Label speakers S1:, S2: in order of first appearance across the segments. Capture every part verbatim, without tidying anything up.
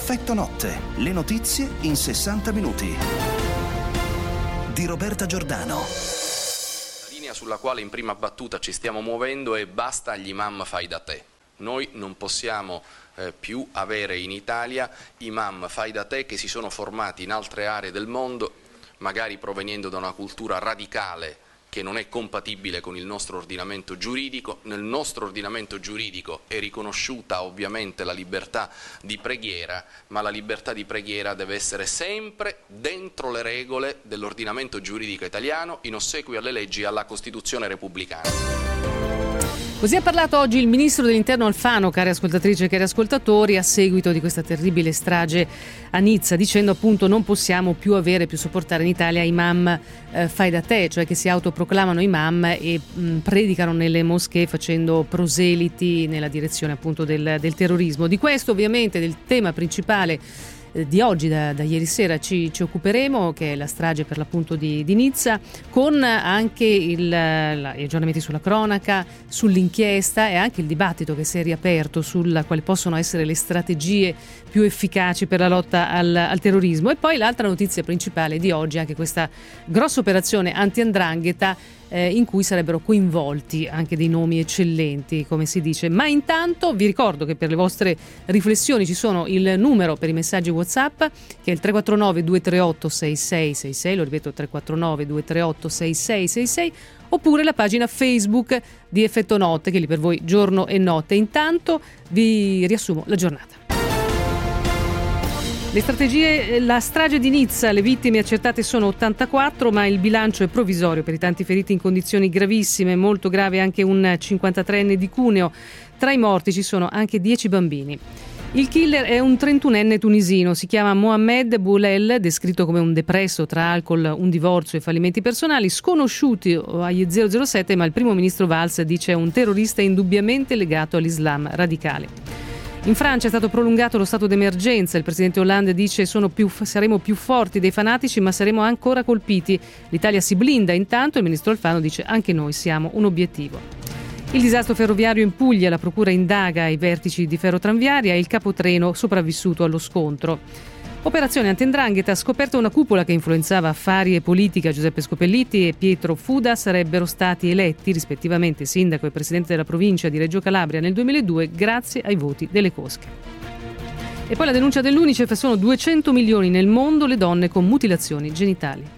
S1: Effetto notte, le notizie in sessanta minuti. Di Roberta Giordano.
S2: La linea sulla quale in prima battuta ci stiamo muovendo è basta agli imam fai da te. Noi non possiamo eh, più avere in Italia imam fai da te che si sono formati in altre aree del mondo, magari proveniendo da una cultura radicale che non è compatibile con il nostro ordinamento giuridico. Nel nostro ordinamento giuridico è riconosciuta ovviamente la libertà di preghiera, ma la libertà di preghiera deve essere sempre dentro le regole dell'ordinamento giuridico italiano, in ossequio alle leggi e alla Costituzione repubblicana.
S3: Così ha parlato oggi il ministro dell'Interno Alfano, care ascoltatrici e cari ascoltatori, a seguito di questa terribile strage a Nizza, dicendo appunto non possiamo più avere, più sopportare in Italia imam eh, fai da te, cioè che si autoproclamano imam e mh, predicano nelle moschee facendo proseliti nella direzione appunto del, del terrorismo. Di questo ovviamente, del tema principale di oggi, da, da ieri sera, ci, ci occuperemo, che è la strage per l'appunto di, di Nizza, con anche il, la, gli aggiornamenti sulla cronaca, sull'inchiesta e anche il dibattito che si è riaperto sulla quali possono essere le strategie più efficaci per la lotta al, al terrorismo. E poi l'altra notizia principale di oggi è anche questa grossa operazione anti-'ndrangheta Eh, in cui sarebbero coinvolti anche dei nomi eccellenti, come si dice. Ma intanto vi ricordo che per le vostre riflessioni ci sono il numero per i messaggi WhatsApp, che è il tre quattro nove due tre otto sei sei sei sei, lo ripeto, tre quattro nove due tre otto sei sei sei sei, oppure la pagina Facebook di Effetto Notte, che è lì per voi giorno e notte. Intanto vi riassumo la giornata. Le strategie, la strage di Nizza, le vittime accertate sono ottantaquattro, ma il bilancio è provvisorio per i tanti feriti in condizioni gravissime, molto grave anche un cinquantatreenne di Cuneo. Tra i morti ci sono anche dieci bambini. Il killer è un trentunenne tunisino, si chiama Mohamed Boulel, descritto come un depresso tra alcol, un divorzio e fallimenti personali, sconosciuti agli zero zero sette, ma il primo ministro Valls dice è un terrorista indubbiamente legato all'Islam radicale. In Francia è stato prolungato lo stato d'emergenza, il presidente Hollande dice sono più, saremo più forti dei fanatici ma saremo ancora colpiti. L'Italia si blinda, intanto il ministro Alfano dice anche noi siamo un obiettivo. Il disastro ferroviario in Puglia, la procura indaga i vertici di Ferrotranviaria e il capotreno sopravvissuto allo scontro. Operazione anti-'ndrangheta, ha scoperto una cupola che influenzava affari e politica. Giuseppe Scopelliti e Pietro Fuda sarebbero stati eletti rispettivamente sindaco e presidente della provincia di Reggio Calabria nel duemiladue grazie ai voti delle cosche. E poi la denuncia dell'Unicef: sono duecento milioni nel mondo le donne con mutilazioni genitali.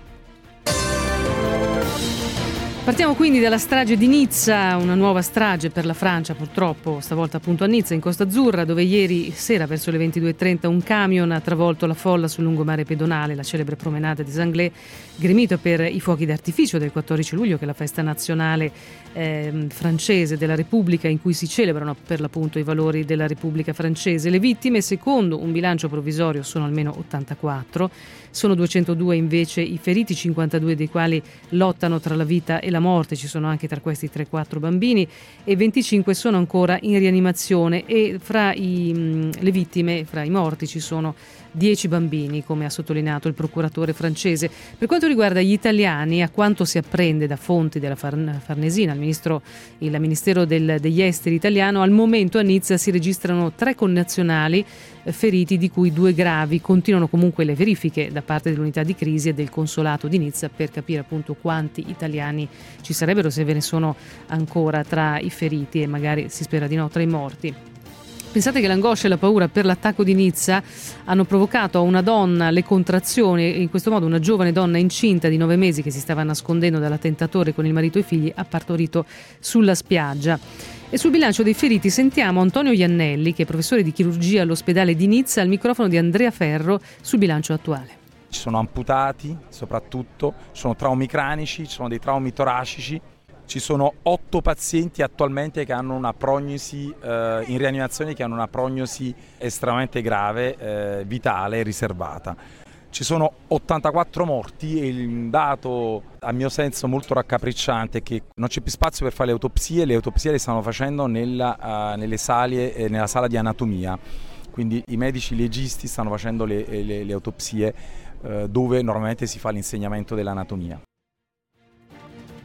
S3: Partiamo quindi dalla strage di Nizza, una nuova strage per la Francia purtroppo, stavolta appunto a Nizza in Costa Azzurra, dove ieri sera verso le ventidue e trenta un camion ha travolto la folla sul lungomare pedonale, la celebre promenade des Anglais, gremita per i fuochi d'artificio del quattordici luglio, che è la festa nazionale eh, francese della Repubblica, in cui si celebrano per l'appunto i valori della Repubblica francese. Le vittime, secondo un bilancio provvisorio, sono almeno ottantaquattro, sono duecentodue invece i feriti, cinquantadue dei quali lottano tra la vita e la morte, ci sono anche tra questi tre quattro bambini e venticinque sono ancora in rianimazione, e fra i, mh, le vittime, fra i morti ci sono dieci bambini, come ha sottolineato il procuratore francese. Per quanto riguarda gli italiani, a quanto si apprende da fonti della Farn- Farnesina, il, ministro, il Ministero del, degli Esteri italiano, al momento a Nizza si registrano tre connazionali eh, feriti, di cui due gravi. Continuano comunque le verifiche da parte dell'unità di crisi e del consolato di Nizza per capire appunto quanti italiani ci sarebbero, se ve ne sono ancora tra i feriti, e magari si spera di no tra i morti. Pensate che l'angoscia e la paura per l'attacco di Nizza hanno provocato a una donna le contrazioni, e in questo modo una giovane donna incinta di nove mesi che si stava nascondendo dall'attentatore con il marito e i figli ha partorito sulla spiaggia. E sul bilancio dei feriti sentiamo Antonio Iannelli, che è professore di chirurgia all'ospedale di Nizza, al microfono di Andrea Ferro sul bilancio attuale.
S4: Ci sono amputati, soprattutto, ci sono traumi cranici, ci sono dei traumi toracici. Ci sono otto pazienti attualmente che hanno una prognosi eh, in rianimazione, che hanno una prognosi estremamente grave, eh, vitale, riservata. Ci sono ottantaquattro morti, e il dato a mio senso molto raccapricciante è che non c'è più spazio per fare le autopsie. Le autopsie le stanno facendo nella, uh, nelle sale, eh, nella sala di anatomia, quindi i medici legisti stanno facendo le, le, le autopsie eh, dove normalmente si fa l'insegnamento dell'anatomia.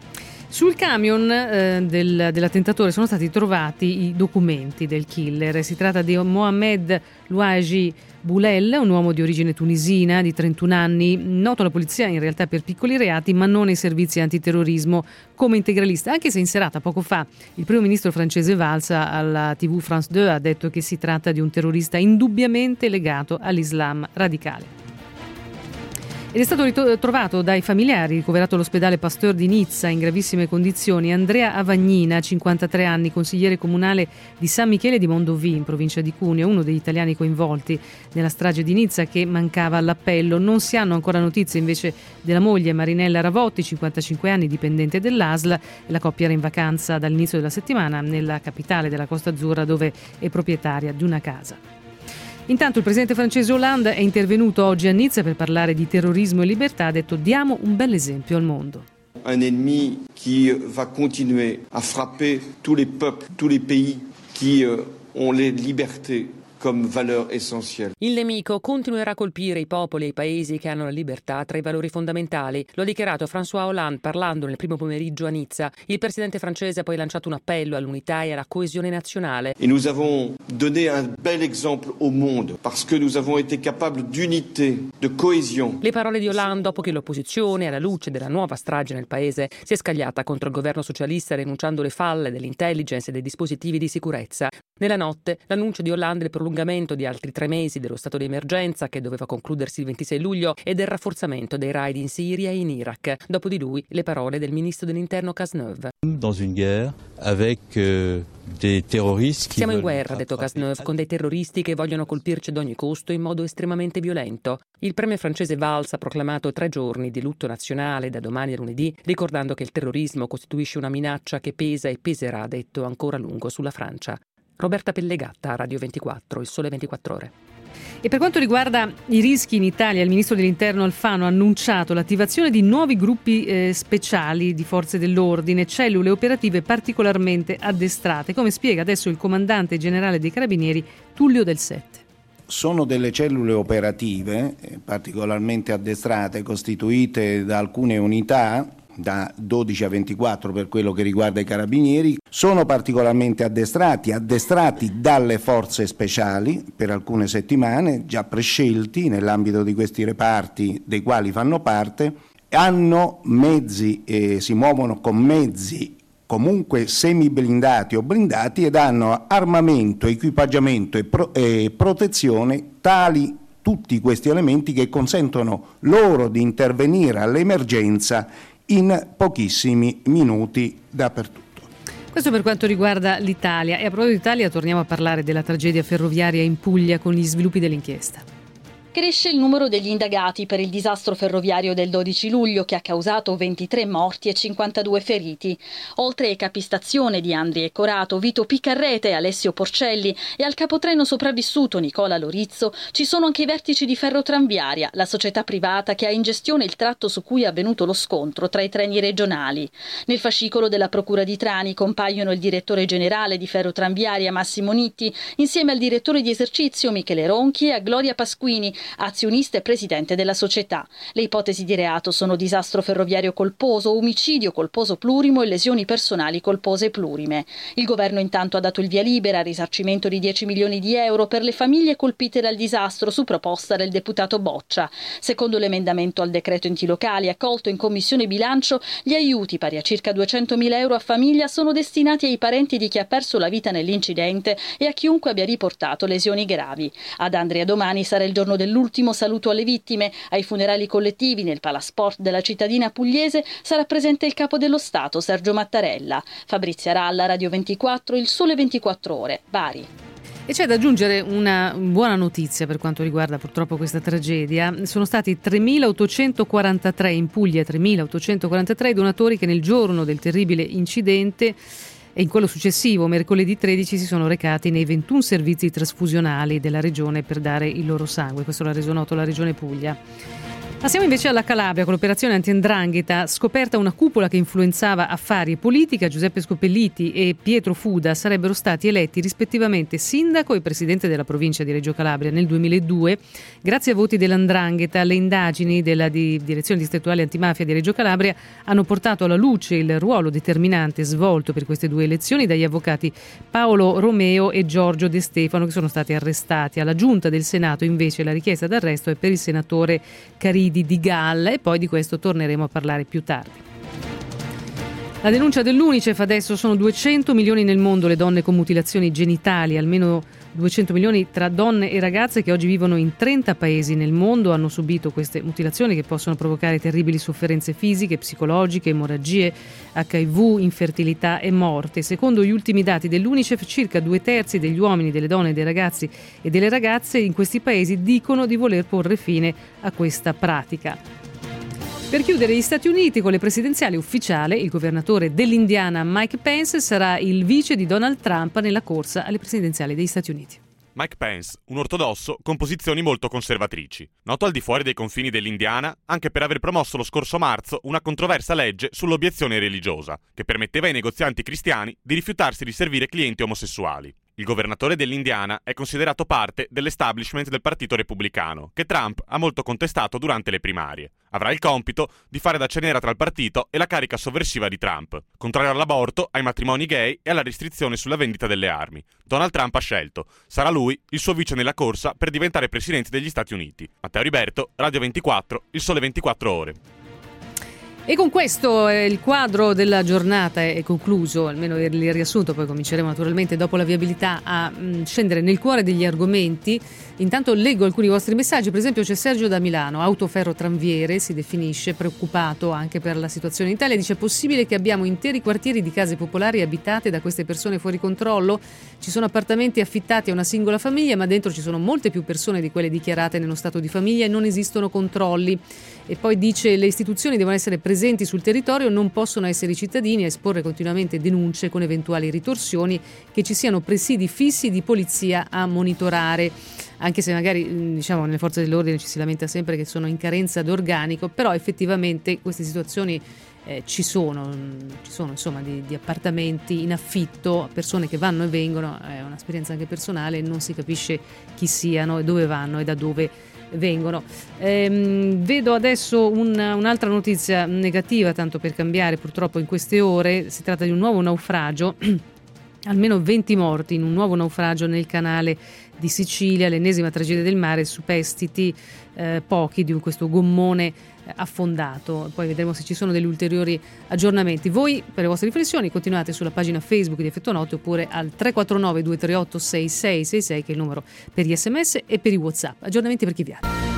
S3: Sul camion eh, del, dell'attentatore sono stati trovati i documenti del killer. Si tratta di Mohamed Louaji Boulel, un uomo di origine tunisina di trentuno anni, noto alla polizia in realtà per piccoli reati, ma non ai servizi antiterrorismo come integralista, anche se in serata poco fa il primo ministro francese Valls alla tivù France due ha detto che si tratta di un terrorista indubbiamente legato all'Islam radicale. Ed è stato ritrovato dai familiari, ricoverato all'ospedale Pasteur di Nizza in gravissime condizioni, Andrea Avagnina, cinquantatré anni, consigliere comunale di San Michele di Mondovì, in provincia di Cuneo, uno degli italiani coinvolti nella strage di Nizza che mancava all'appello. Non si hanno ancora notizie invece della moglie Marinella Ravotti, cinquantacinque anni, dipendente dell'A S L, e la coppia era in vacanza dall'inizio della settimana nella capitale della Costa Azzurra, dove è proprietaria di una casa. Intanto il presidente francese Hollande è intervenuto oggi a Nizza per parlare di terrorismo e libertà, ha detto: diamo un bel esempio al mondo.
S5: Un ennemi qui va continuer a frapper tous les peuples, tous les pays qui ont les libertés come valeur essentielle.
S6: Il nemico continuerà a colpire i popoli e i paesi che hanno la libertà tra i valori fondamentali. Lo ha dichiarato François Hollande parlando nel primo pomeriggio a Nizza. Il presidente francese ha poi lanciato un appello all'unità e alla coesione nazionale.
S5: Et nous avons donné un bel exemple au monde parce que nous avons été capables d'unité, de cohésion.
S6: Le parole di Hollande dopo che l'opposizione, alla luce della nuova strage nel paese, si è scagliata contro il governo socialista denunciando le falle dell'intelligence e dei dispositivi di sicurezza. Nella notte l'annuncio di Hollande del prolungamento di altri tre mesi dello stato di emergenza che doveva concludersi il ventisei luglio e del rafforzamento dei raid in Siria e in Iraq. Dopo di lui le parole del ministro dell'interno Cazeneuve.
S7: Dans une guerre avec euh, des terroristes.
S6: Siamo in guerra, ha detto Cazeneuve, con dei terroristi che vogliono colpirci ad ogni costo in modo estremamente violento. Il premier francese Valls ha proclamato tre giorni di lutto nazionale da domani a lunedì, ricordando che il terrorismo costituisce una minaccia che pesa e peserà, ha detto, ancora a lungo sulla Francia. Roberta Pellegatta, Radio ventiquattro, Il Sole ventiquattro Ore.
S3: E per quanto riguarda i rischi in Italia, il ministro dell'Interno Alfano ha annunciato l'attivazione di nuovi gruppi eh, speciali di forze dell'ordine, cellule operative particolarmente addestrate, come spiega adesso il comandante generale dei Carabinieri Tullio Del Sette.
S8: Sono delle cellule operative eh, particolarmente addestrate, costituite da alcune unità, da dodici a ventiquattro per quello che riguarda i carabinieri, sono particolarmente addestrati, addestrati dalle forze speciali per alcune settimane, già prescelti nell'ambito di questi reparti dei quali fanno parte, hanno mezzi, eh, si muovono con mezzi comunque semi-blindati o blindati ed hanno armamento, equipaggiamento e, pro- e protezione tali tutti questi elementi che consentono loro di intervenire all'emergenza in pochissimi minuti dappertutto.
S3: Questo per quanto riguarda l'Italia. E a proposito d'Italia torniamo a parlare della tragedia ferroviaria in Puglia con gli sviluppi dell'inchiesta.
S9: Cresce il numero degli indagati per il disastro ferroviario del dodici luglio che ha causato ventitré morti e cinquantadue feriti. Oltre ai capistazione di Andri Corato, Vito Piccarrete e Alessio Porcelli e al capotreno sopravvissuto Nicola Lorizzo, ci sono anche i vertici di Ferrotranviaria, la società privata che ha in gestione il tratto su cui è avvenuto lo scontro tra i treni regionali. Nel fascicolo della Procura di Trani compaiono il direttore generale di Ferrotranviaria Massimo Nitti insieme al direttore di esercizio Michele Ronchi e a Gloria Pasquini, azionista e presidente della società. Le ipotesi di reato sono disastro ferroviario colposo, omicidio colposo plurimo e lesioni personali colpose plurime. Il governo intanto ha dato il via libera al risarcimento di dieci milioni di euro per le famiglie colpite dal disastro su proposta del deputato Boccia. Secondo l'emendamento al decreto enti locali accolto in commissione bilancio, gli aiuti pari a circa duecentomila euro a famiglia sono destinati ai parenti di chi ha perso la vita nell'incidente e a chiunque abbia riportato lesioni gravi. Ad Andria domani sarà il giorno del L'ultimo saluto alle vittime. Ai funerali collettivi nel Palasport della cittadina pugliese sarà presente il capo dello Stato Sergio Mattarella. Fabrizia Ralla, Radio ventiquattro, Il Sole ventiquattro Ore, Bari.
S3: E c'è da aggiungere una buona notizia per quanto riguarda purtroppo questa tragedia. Sono stati tremilaottocentoquarantatré in Puglia, tremilaottocentoquarantatré donatori che nel giorno del terribile incidente e in quello successivo, mercoledì tredici, si sono recati nei ventuno servizi trasfusionali della regione per dare il loro sangue. Questo l'ha reso noto la Regione Puglia. Passiamo invece alla Calabria con l'operazione anti-'ndrangheta. Scoperta una cupola che influenzava affari e politica, Giuseppe Scopelliti e Pietro Fuda sarebbero stati eletti rispettivamente sindaco e presidente della provincia di Reggio Calabria nel duemiladue. Grazie a voti dell'Andrangheta, le indagini della di Direzione Distrettuale Antimafia di Reggio Calabria hanno portato alla luce il ruolo determinante svolto per queste due elezioni dagli avvocati Paolo Romeo e Giorgio De Stefano, che sono stati arrestati. Alla Giunta del Senato invece la richiesta d'arresto è per il senatore Caridi di Galla, e poi di questo torneremo a parlare più tardi. La denuncia dell'Unicef adesso: sono duecento milioni nel mondo le donne con mutilazioni genitali, almeno duecento milioni tra donne e ragazze che oggi vivono in trenta paesi nel mondo hanno subito queste mutilazioni che possono provocare terribili sofferenze fisiche, psicologiche, emorragie, acca i vu, infertilità e morte. Secondo gli ultimi dati dell'Unicef, circa due terzi degli uomini, delle donne, dei ragazzi e delle ragazze in questi paesi dicono di voler porre fine a questa pratica. Per chiudere, gli Stati Uniti con le presidenziali ufficiale, il governatore dell'Indiana Mike Pence sarà il vice di Donald Trump nella corsa alle presidenziali degli Stati Uniti.
S10: Mike Pence, un ortodosso con posizioni molto conservatrici, noto al di fuori dei confini dell'Indiana anche per aver promosso lo scorso marzo una controversa legge sull'obiezione religiosa, che permetteva ai negozianti cristiani di rifiutarsi di servire clienti omosessuali. Il governatore dell'Indiana è considerato parte dell'establishment del Partito Repubblicano, che Trump ha molto contestato durante le primarie. Avrà il compito di fare da ceniera tra il partito e la carica sovversiva di Trump, contrario all'aborto, ai matrimoni gay e alla restrizione sulla vendita delle armi. Donald Trump ha scelto. Sarà lui il suo vice nella corsa per diventare presidente degli Stati Uniti. Matteo Riberto, Radio ventiquattro, Il Sole ventiquattro Ore.
S3: E con questo eh, il quadro della giornata è concluso, almeno il riassunto, poi cominceremo naturalmente dopo la viabilità a mh, scendere nel cuore degli argomenti. Intanto leggo alcuni vostri messaggi, per esempio c'è Sergio da Milano, autoferro tranviere, si definisce, preoccupato anche per la situazione in Italia, dice: è possibile che abbiamo interi quartieri di case popolari abitate da queste persone fuori controllo? Ci sono appartamenti affittati a una singola famiglia, ma dentro ci sono molte più persone di quelle dichiarate nello stato di famiglia e non esistono controlli. E poi dice: le istituzioni devono essere presenti sul territorio, non possono essere i cittadini a esporre continuamente denunce con eventuali ritorsioni, che ci siano presidi fissi di polizia a monitorare. Anche se magari, diciamo, nelle forze dell'ordine ci si lamenta sempre che sono in carenza d'organico, però effettivamente queste situazioni eh, ci sono, ci sono insomma di, di appartamenti in affitto, persone che vanno e vengono, è un'esperienza anche personale, non si capisce chi siano e dove vanno e da dove vengono. Ehm, vedo adesso un, un'altra notizia negativa, tanto per cambiare, purtroppo in queste ore si tratta di un nuovo naufragio. Almeno venti morti in un nuovo naufragio nel canale di Sicilia, l'ennesima tragedia del mare, superstiti eh, pochi di questo gommone eh, affondato. Poi vedremo se ci sono degli ulteriori aggiornamenti. Voi, per le vostre riflessioni, continuate sulla pagina Facebook di Effetto Notte oppure al tre quattro nove due tre otto sei sei sei sei, che è il numero per gli sms e per i WhatsApp. Aggiornamenti per chi viaggia.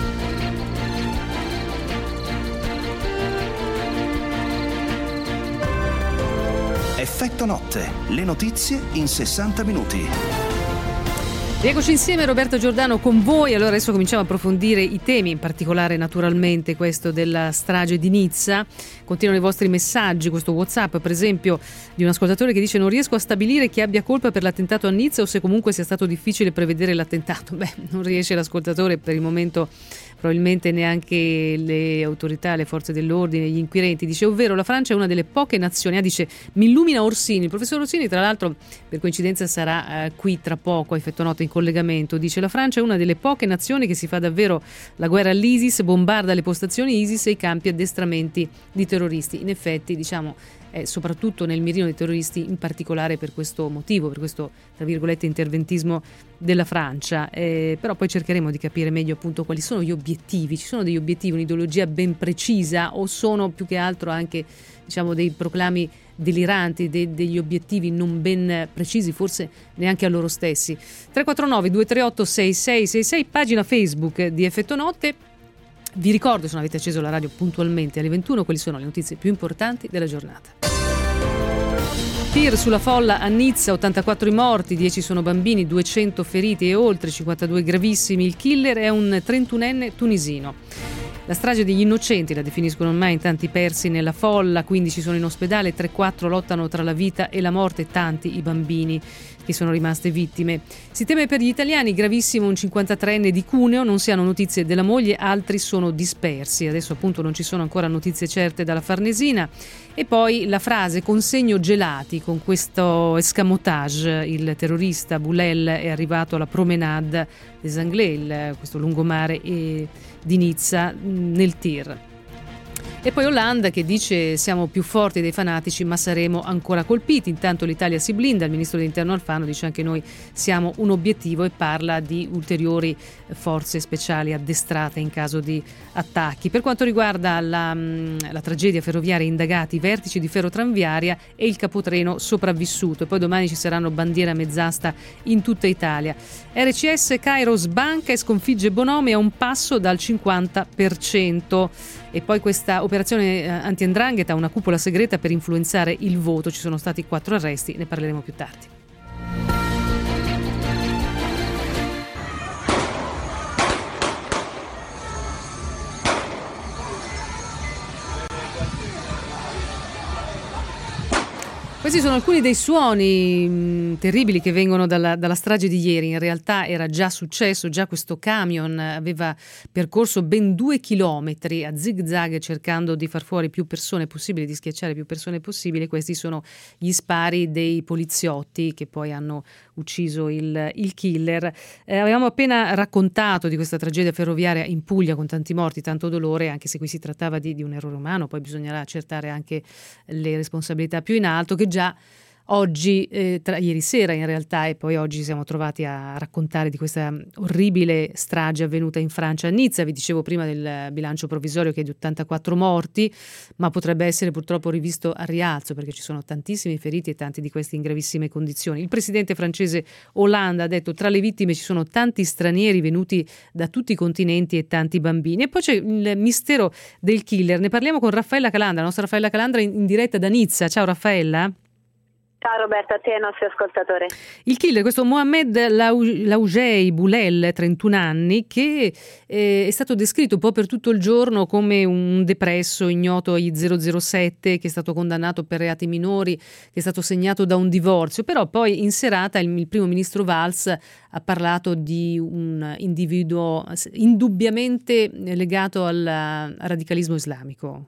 S1: Effetto Notte, le notizie in sessanta minuti.
S3: Rieccoci insieme, Roberto Giordano con voi. Allora adesso cominciamo a approfondire i temi, in particolare naturalmente questo della strage di Nizza. Continuano i vostri messaggi, questo WhatsApp per esempio di un ascoltatore che dice: non riesco a stabilire chi abbia colpa per l'attentato a Nizza o se comunque sia stato difficile prevedere l'attentato. Beh, non riesce l'ascoltatore, per il momento probabilmente neanche le autorità, le forze dell'ordine, gli inquirenti. Dice: ovvero la Francia è una delle poche nazioni, ah, dice, mi illumina Orsini, il professor Orsini tra l'altro per coincidenza sarà eh, qui tra poco a Effetto Notte in collegamento. Dice: la Francia è una delle poche nazioni che si fa davvero la guerra all'ISIS, bombarda le postazioni ISIS e i campi addestramenti di terroristi. In effetti, diciamo, è soprattutto nel mirino dei terroristi, in particolare per questo motivo, per questo tra virgolette interventismo della Francia. Eh, però poi cercheremo di capire meglio appunto quali sono gli obiettivi. Ci sono degli obiettivi, un'ideologia ben precisa, o sono più che altro anche, diciamo, dei proclami deliranti, de- degli obiettivi non ben precisi, forse neanche a loro stessi. tre quattro nove due tre otto sei sei sei sei, pagina Facebook di Effetto Notte. Vi ricordo, se non avete acceso la radio puntualmente alle ventuno, quali sono le notizie più importanti della giornata. Tir sulla folla a Nizza, ottantaquattro i morti, dieci sono bambini, duecento feriti e oltre, cinquantadue gravissimi. Il killer è un trentunenne tunisino. La strage degli innocenti la definiscono ormai in tanti persi nella folla, quindici sono in ospedale, tre quattro lottano tra la vita e la morte, tanti i bambini che sono rimaste vittime. Si teme per gli italiani, gravissimo, un cinquantatreenne di Cuneo, non si hanno notizie della moglie, altri sono dispersi. Adesso appunto non ci sono ancora notizie certe dalla Farnesina. E poi la frase consegno gelati, con questo escamotage il terrorista Boulel è arrivato alla Promenade des Anglais, questo lungomare di Nizza, nel Tir. E poi Hollande che dice siamo più forti dei fanatici ma saremo ancora colpiti. Intanto l'Italia si blinda, il ministro dell'interno Alfano dice anche noi siamo un obiettivo e parla di ulteriori forze speciali addestrate in caso di attacchi. Per quanto riguarda la, la tragedia ferroviaria, indagati i vertici di Ferrotranviaria e il capotreno sopravvissuto, e poi domani ci saranno bandiere a mezz'asta in tutta Italia. R C S Kairos banca e sconfigge Bonomi a un passo dal cinquanta per cento. E poi questa operazione anti-'ndrangheta, una cupola segreta per influenzare il voto, ci sono stati quattro arresti, ne parleremo più tardi. Questi sono alcuni dei suoni mh, terribili che vengono dalla, dalla strage di ieri. In realtà era già successo, già questo camion aveva percorso ben due chilometri a zig-zag cercando di far fuori più persone possibili, di schiacciare più persone possibili. Questi sono gli spari dei poliziotti che poi hanno ucciso il, il killer. Eh, avevamo appena raccontato di questa tragedia ferroviaria in Puglia con tanti morti, tanto dolore, anche se qui si trattava di, di un errore umano, poi bisognerà accertare anche le responsabilità più in alto, che già oggi, eh, tra ieri sera in realtà, e poi oggi ci siamo trovati a raccontare di questa orribile strage avvenuta in Francia a Nizza. Vi dicevo prima del bilancio provvisorio che è di ottantaquattro morti, ma potrebbe essere purtroppo rivisto al rialzo perché ci sono tantissimi feriti e tanti di questi in gravissime condizioni. Il presidente francese Hollande ha detto tra le vittime ci sono tanti stranieri venuti da tutti i continenti e tanti bambini. E poi c'è il mistero del killer. Ne parliamo con Raffaella Calandra, la nostra Raffaella Calandra in, in diretta da Nizza. Ciao Raffaella.
S11: Ciao Roberta, a te e ai nostri ascoltatori.
S3: Il killer, questo Mohamed Laougei Boulel, trentuno anni, che eh, è stato descritto un po' per tutto il giorno come un depresso ignoto agli zero zero sette, che è stato condannato per reati minori, che è stato segnato da un divorzio, però poi in serata il, il primo ministro Valls ha parlato di un individuo indubbiamente legato al, al radicalismo islamico.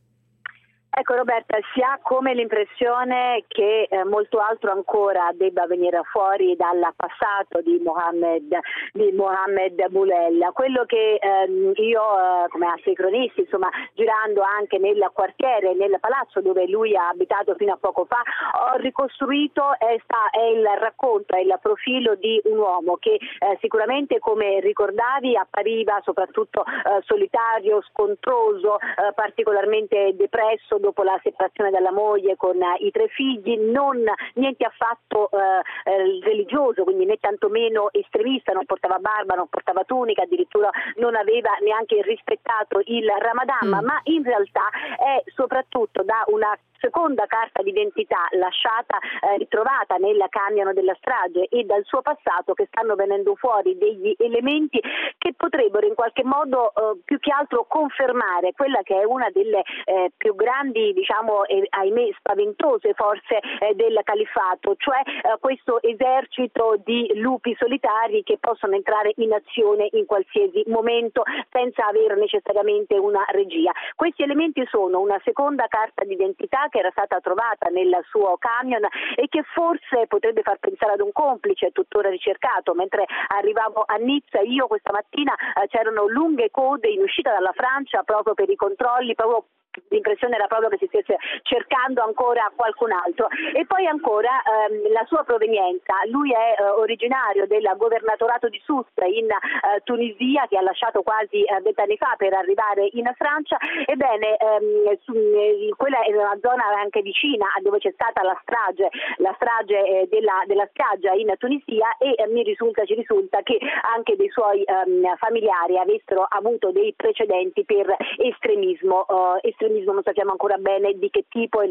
S11: Ecco Roberta, si ha come l'impressione che eh, molto altro ancora debba venire fuori dal passato di Mohamed, di Mohamed Boulel. Quello che ehm, io, eh, come altri cronisti, insomma, girando anche nel quartiere, nel palazzo dove lui ha abitato fino a poco fa, ho ricostruito è, sta, è il racconto, è il profilo di un uomo che eh, sicuramente, come ricordavi, appariva soprattutto eh, solitario, scontroso, eh, particolarmente depresso dopo la separazione dalla moglie con uh, i tre figli, non niente affatto uh, uh, religioso, quindi né tantomeno estremista, non portava barba, non portava tunica, addirittura non aveva neanche rispettato il Ramadan, mm. ma in realtà è soprattutto da una seconda carta d'identità lasciata, eh, ritrovata nel camion della strage e dal suo passato, che stanno venendo fuori degli elementi che potrebbero in qualche modo eh, più che altro confermare quella che è una delle eh, più grandi, diciamo, eh, ahimè spaventose forze eh, del califfato, cioè eh, questo esercito di lupi solitari che possono entrare in azione in qualsiasi momento senza avere necessariamente una regia. Questi elementi sono una seconda carta d'identità che era stata trovata nel suo camion e che forse potrebbe far pensare ad un complice tuttora ricercato. Mentre arrivavo a Nizza io questa mattina eh, c'erano lunghe code in uscita dalla Francia proprio per i controlli, proprio l'impressione era proprio che si stesse cercando ancora qualcun altro. E poi ancora ehm, la sua provenienza. Lui è eh, originario del governatorato di Sousse in eh, Tunisia, che ha lasciato quasi eh, vent'anni fa per arrivare in Francia. Ebbene, ehm, su, eh, quella è una zona anche vicina a dove c'è stata la strage, la strage eh, della, della spiaggia in Tunisia, e eh, mi risulta, ci risulta che anche dei suoi ehm, familiari avessero avuto dei precedenti per estremismo, eh, estremismo non sappiamo ancora bene di che tipo e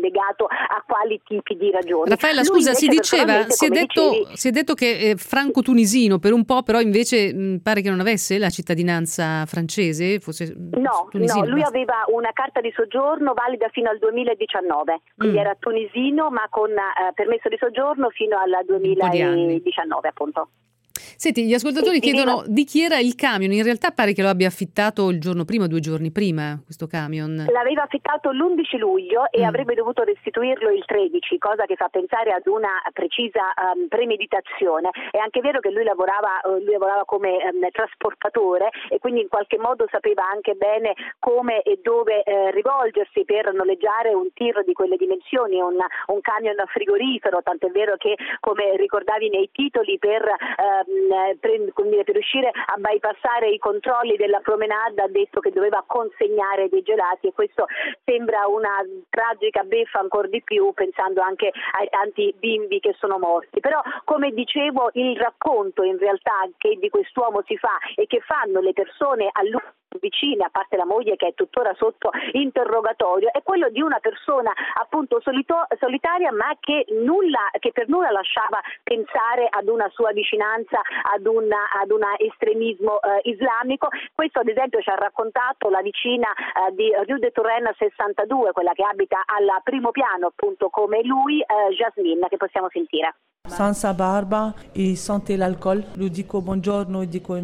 S11: legato a quali tipi di ragioni.
S3: Raffaella,
S11: Lui
S3: scusa, si diceva, si è, detto,
S11: dicevi,
S3: si è detto che è franco-tunisino per un po', però invece mh, pare che non avesse la cittadinanza francese, fosse
S11: no,
S3: tunisino.
S11: No, lui
S3: basta.
S11: aveva una carta di soggiorno valida fino al duemiladiciannove, quindi mm. era tunisino ma con eh, permesso di soggiorno fino al duemiladiciannove appunto.
S3: Senti, gli ascoltatori
S11: e
S3: chiedono
S11: veniva...
S3: di chi era il camion. In realtà pare che lo abbia affittato il giorno prima, due giorni prima, questo camion.
S11: L'aveva affittato l'undici luglio e mm. avrebbe dovuto restituirlo il tredici, cosa che fa pensare ad una precisa um, premeditazione. È anche vero che lui lavorava, uh, lui lavorava come um, trasportatore e quindi in qualche modo sapeva anche bene come e dove eh, rivolgersi per noleggiare un tir di quelle dimensioni, un, un camion frigorifero, tant'è vero che, come ricordavi nei titoli, per um, Per, per riuscire a bypassare i controlli della promenade ha detto che doveva consegnare dei gelati, e questo sembra una tragica beffa ancora di più pensando anche ai tanti bimbi che sono morti. Però, come dicevo, il racconto in realtà che di quest'uomo si fa e che fanno le persone a lui vicine, a parte la moglie che è tuttora sotto interrogatorio, è quello di una persona appunto solito, solitaria, ma che nulla, che per nulla lasciava pensare ad una sua vicinanza ad un ad un estremismo eh, islamico. Questo ad esempio ci ha raccontato la vicina eh, di Rue de Touraine sessantadue, quella che abita al primo piano appunto come lui, eh, Jasmine, che possiamo sentire.
S12: Senza barba e sente l'alcol, lui dico buongiorno e dico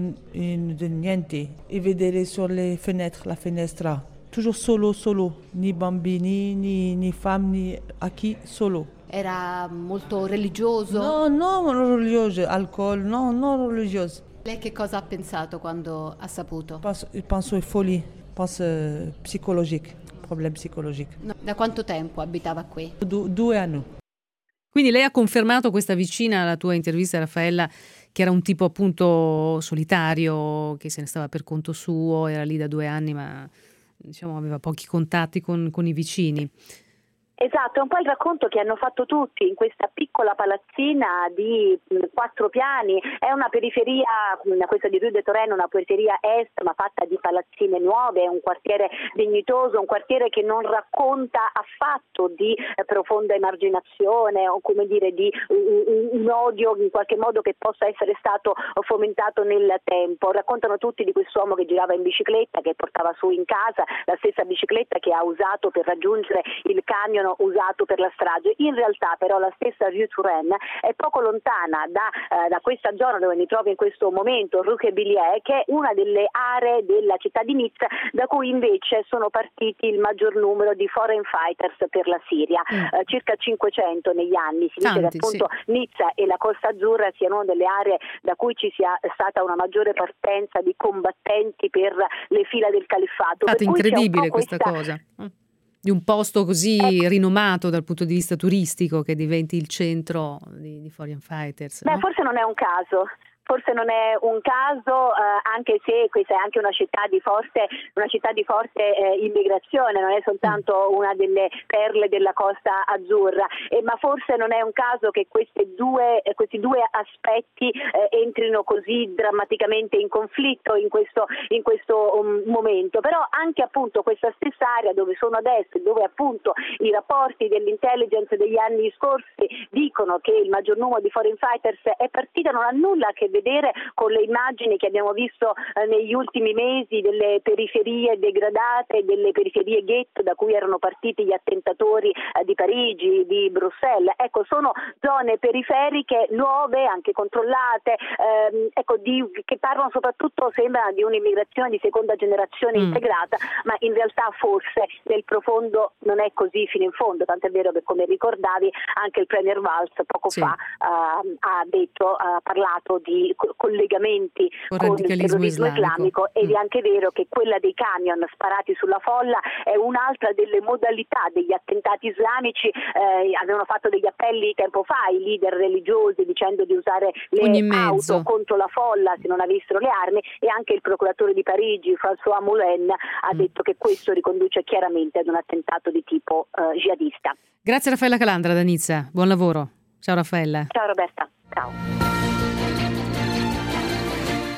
S12: niente, e vedere sulle finestre la finestra, toujours solo solo, ni bambini ni, ni femme ni a chi, solo.
S13: Era molto religioso?
S12: No, no, non religioso, alcol, no, non religioso.
S13: Lei che cosa ha pensato quando ha saputo?
S12: Penso, penso è follia, penso psicologico, problema psicologico.
S13: No. Da quanto tempo abitava qui?
S12: Du, due anni.
S3: Quindi lei ha confermato, questa vicina alla tua intervista, Raffaella, che era un tipo appunto solitario, che se ne stava per conto suo, era lì da due anni ma diciamo aveva pochi contatti con, con i vicini.
S11: Esatto, è un po' il racconto che hanno fatto tutti in questa piccola palazzina di mh, quattro piani. È una periferia, mh, questa di Rue de Touraine, una periferia est ma fatta di palazzine nuove, un quartiere dignitoso, un quartiere che non racconta affatto di eh, profonda emarginazione o come dire di un, un odio in qualche modo che possa essere stato fomentato nel tempo. Raccontano tutti di quest'uomo che girava in bicicletta, che portava su in casa la stessa bicicletta che ha usato per raggiungere il camion usato per la strage. In realtà però la stessa Rue Touraine è poco lontana da, eh, da questa zona dove mi trovo in questo momento, Rue Quebillier, che è una delle aree della città di Nizza da cui invece sono partiti il maggior numero di foreign fighters per la Siria, mm. eh, circa cinquecento negli anni. Si dice
S3: Tanti,
S11: che appunto
S3: sì.
S11: Nizza e la Costa Azzurra siano una delle aree da cui ci sia stata una maggiore partenza di combattenti per le fila del califfato.
S3: È stato incredibile
S11: questa,
S3: questa cosa. Di un posto così ecco. rinomato dal punto di vista turistico che diventi il centro di, di foreign fighters.
S11: Beh,
S3: no?
S11: Forse non è un caso. Forse non è un caso, eh, anche se questa è anche una città di forte, una città di forte eh, immigrazione, non è soltanto una delle perle della Costa Azzurra, eh, ma forse non è un caso che queste due, eh, questi due aspetti eh, entrino così drammaticamente in conflitto in questo, in questo um, momento. Però anche appunto questa stessa area dove sono adesso, dove appunto i rapporti dell'intelligence degli anni scorsi dicono che il maggior numero di foreign fighters è partita, non ha nulla a che vedere con le immagini che abbiamo visto eh, negli ultimi mesi delle periferie degradate, delle periferie ghetto da cui erano partiti gli attentatori eh, di Parigi, di Bruxelles. Ecco, sono zone periferiche nuove, anche controllate, ehm, ecco, di, che parlano soprattutto, sembra, di un'immigrazione di seconda generazione mm. integrata, ma in realtà forse nel profondo non è così fino in fondo, tant'è vero che, come ricordavi, anche il Premier Valls poco sì. fa eh, ha detto, ha parlato di collegamenti con, con il terrorismo islamico, islamico mm. ed è anche vero che quella dei camion sparati sulla folla è un'altra delle modalità degli attentati islamici. Eh, avevano fatto degli appelli tempo fa i leader religiosi dicendo di usare le auto contro la folla se non avessero le armi, e anche il procuratore di Parigi, François Moulin, ha mm. detto che questo riconduce chiaramente ad un attentato di tipo eh, jihadista.
S3: Grazie Raffaella Calandra da Nizza, buon lavoro. Ciao Raffaella.
S11: Ciao Roberta, ciao.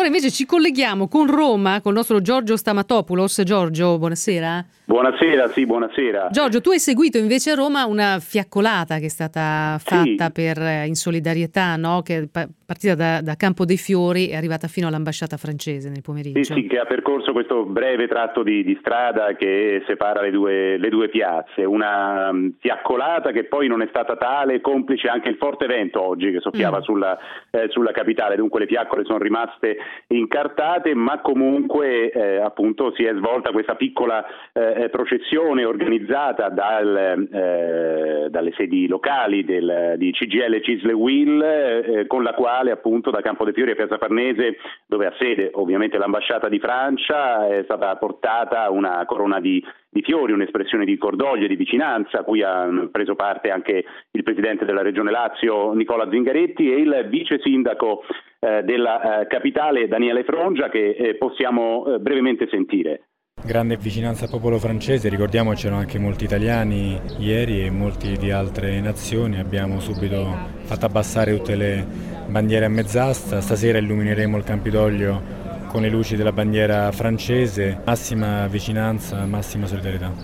S3: Ora invece ci colleghiamo con Roma, col nostro Giorgio Stamatopoulos. Giorgio, buonasera.
S14: Buonasera, sì, buonasera.
S3: Giorgio, tu hai seguito invece a Roma una fiaccolata che è stata fatta sì. per in solidarietà, no? Che è partita da, da Campo dei Fiori e è arrivata fino all'ambasciata francese nel pomeriggio.
S14: Sì, sì, che ha percorso questo breve tratto di, di strada che separa le due, le due piazze. Una um, fiaccolata che poi non è stata tale, complice anche il forte vento oggi che soffiava mm. sulla, eh, sulla capitale. Dunque le fiaccole sono rimaste incartate, ma comunque eh, appunto si è svolta questa piccola eh, processione organizzata dal, eh, dalle sedi locali del, di C G I L Cisle Will, eh, con la quale appunto da Campo dei Fiori a Piazza Farnese, dove ha sede ovviamente l'ambasciata di Francia, è stata portata una corona di, di fiori, un'espressione di cordoglio e di vicinanza, a cui ha preso parte anche il presidente della Regione Lazio Nicola Zingaretti e il vice sindaco eh, della eh, capitale Daniele Frongia, che eh, possiamo eh, brevemente sentire.
S15: Grande vicinanza al popolo francese, ricordiamo c'erano anche molti italiani ieri e molti di altre nazioni, abbiamo subito fatto abbassare tutte le bandiere a mezz'asta, stasera illumineremo il Campidoglio con le luci della bandiera francese, massima vicinanza, massima solidarietà.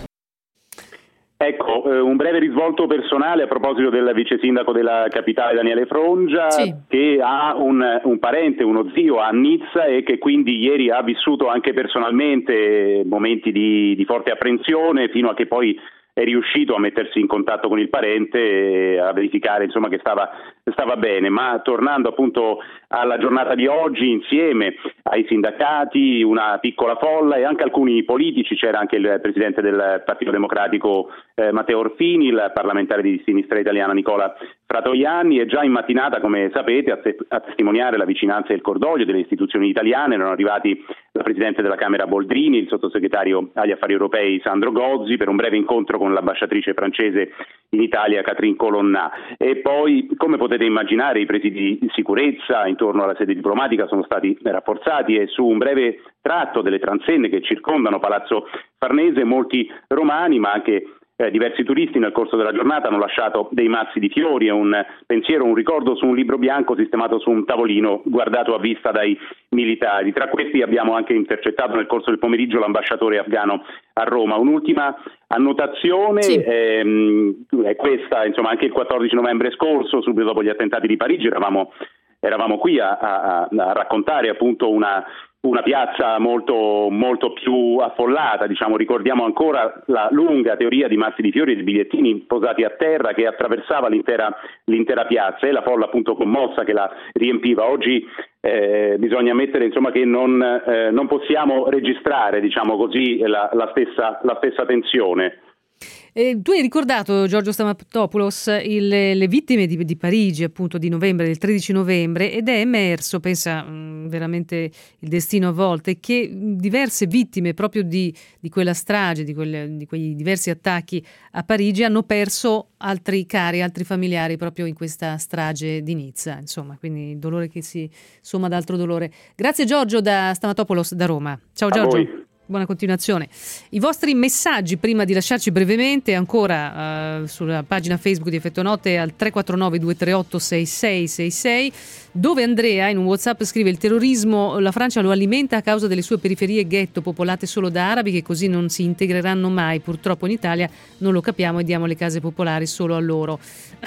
S14: Ecco, eh, un breve risvolto personale a proposito del vice sindaco della capitale Daniele Frongia, sì. che ha un, un parente, uno zio a Nizza e che quindi ieri ha vissuto anche personalmente momenti di, di forte apprensione, fino a che poi è riuscito a mettersi in contatto con il parente e a verificare insomma che stava, stava bene. Ma tornando appunto alla giornata di oggi, insieme ai sindacati, una piccola folla e anche alcuni politici, c'era anche il presidente del Partito Democratico eh, Matteo Orfini, il parlamentare di sinistra italiana Nicola Fratoianni, e già in mattinata, come sapete, a, te- a testimoniare la vicinanza e il cordoglio delle istituzioni italiane erano arrivati il presidente della Camera Boldrini, il sottosegretario agli affari europei Sandro Gozzi, per un breve incontro con l'ambasciatrice francese in Italia Catherine Colonna. E poi, come potete immaginare, i presidi di sicurezza intorno alla sede diplomatica sono stati rafforzati e su un breve tratto delle transenne che circondano Palazzo Farnese molti romani, ma anche Eh, diversi turisti nel corso della giornata hanno lasciato dei mazzi di fiori e un pensiero, un ricordo su un libro bianco sistemato su un tavolino guardato a vista dai militari. Tra questi abbiamo anche intercettato nel corso del pomeriggio l'ambasciatore afghano a Roma. Un'ultima annotazione sì. ehm, è questa, insomma, anche il quattordici novembre scorso, subito dopo gli attentati di Parigi, eravamo, eravamo qui a, a, a raccontare appunto una una piazza molto, molto più affollata, diciamo. Ricordiamo ancora la lunga teoria di mazzi di fiori e di bigliettini posati a terra che attraversava l'intera, l'intera piazza e la folla appunto commossa che la riempiva. Oggi eh, bisogna ammettere insomma che non, eh, non possiamo registrare, diciamo così, la, la, stessa, la stessa tensione.
S3: Eh, tu hai ricordato, Giorgio Stamatopoulos, il, le vittime di, di Parigi, appunto di novembre, del tredici novembre, ed è emerso, pensa mh, veramente il destino a volte, che diverse vittime proprio di, di quella strage, di, quelle, di quei diversi attacchi a Parigi hanno perso altri cari, altri familiari proprio in questa strage di Nizza, insomma, quindi il dolore che si somma ad altro dolore. Grazie Giorgio da Stamatopoulos da Roma. Ciao Giorgio. Buona continuazione. I vostri messaggi prima di lasciarci brevemente ancora uh, sulla pagina Facebook di Effetto Notte al tre quattro nove due tre otto sei sei sei sei, dove Andrea in un WhatsApp scrive: il terrorismo la Francia lo alimenta a causa delle sue periferie ghetto popolate solo da arabi che così non si integreranno mai. Purtroppo in Italia non lo capiamo e diamo le case popolari solo a loro.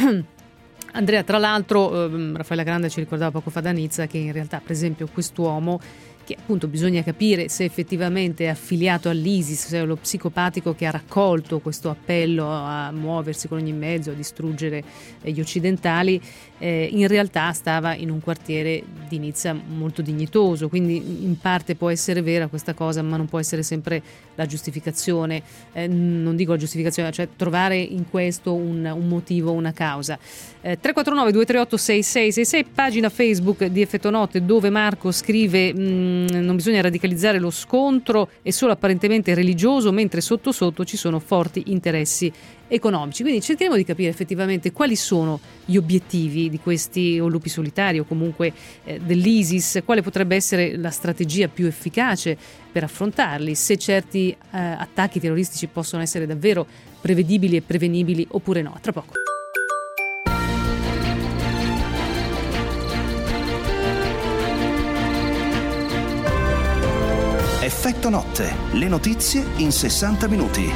S3: Andrea, tra l'altro, eh, Raffaella Grande ci ricordava poco fa da Nizza che in realtà, per esempio, quest'uomo, che appunto bisogna capire se effettivamente è affiliato all'ISIS, se è lo psicopatico che ha raccolto questo appello a muoversi con ogni mezzo, a distruggere gli occidentali, eh, in realtà stava in un quartiere di Nizza molto dignitoso, quindi in parte può essere vera questa cosa, ma non può essere sempre la giustificazione, eh, non dico la giustificazione, cioè trovare in questo un, un motivo, una causa. Eh, tre quattro nove due tre otto sei sei sei sei, pagina Facebook di Effetto Notte, dove Marco scrive mh, non bisogna radicalizzare lo scontro, è solo apparentemente religioso, mentre sotto sotto ci sono forti interessi economici. Quindi cercheremo di capire effettivamente quali sono gli obiettivi di questi o lupi solitari o comunque eh, dell'ISIS, quale potrebbe essere la strategia più efficace per affrontarli, se certi eh, attacchi terroristici possono essere davvero prevedibili e prevenibili oppure no. Tra poco.
S1: Effetto Notte, le notizie in sessanta minuti.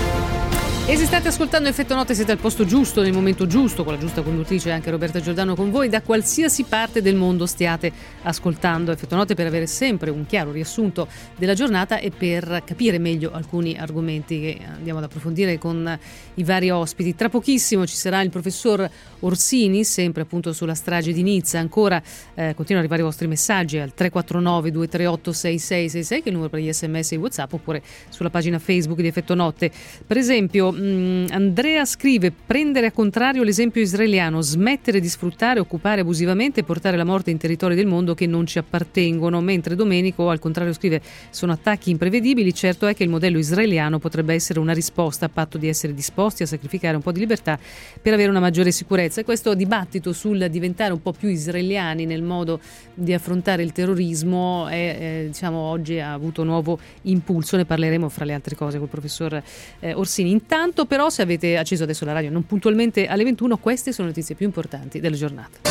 S3: E se state ascoltando Effetto Notte siete al posto giusto, nel momento giusto, con la giusta conduttrice anche Roberta Giordano con voi, da qualsiasi parte del mondo stiate ascoltando Effetto Notte, per avere sempre un chiaro riassunto della giornata e per capire meglio alcuni argomenti che andiamo ad approfondire con i vari ospiti. Tra pochissimo ci sarà il professor Orsini, sempre appunto sulla strage di Nizza. Ancora eh, continuano ad arrivare i vostri messaggi al tre quattro nove due tre otto sei sei sei sei, che è il numero per gli sms e i WhatsApp, oppure sulla pagina Facebook di Effetto Notte. Per esempio Andrea scrive: prendere a contrario l'esempio israeliano, smettere di sfruttare, occupare abusivamente e portare la morte in territori del mondo che non ci appartengono. Mentre Domenico al contrario scrive: sono attacchi imprevedibili, certo è che il modello israeliano potrebbe essere una risposta a patto di essere disposti a sacrificare un po' di libertà per avere una maggiore sicurezza. E questo dibattito sul diventare un po' più israeliani nel modo di affrontare il terrorismo è, eh, diciamo, oggi ha avuto nuovo impulso. Ne parleremo fra le altre cose col professor eh, Orsini. Intanto però, se avete acceso adesso la radio non puntualmente alle ventuno, queste sono le notizie più importanti della giornata.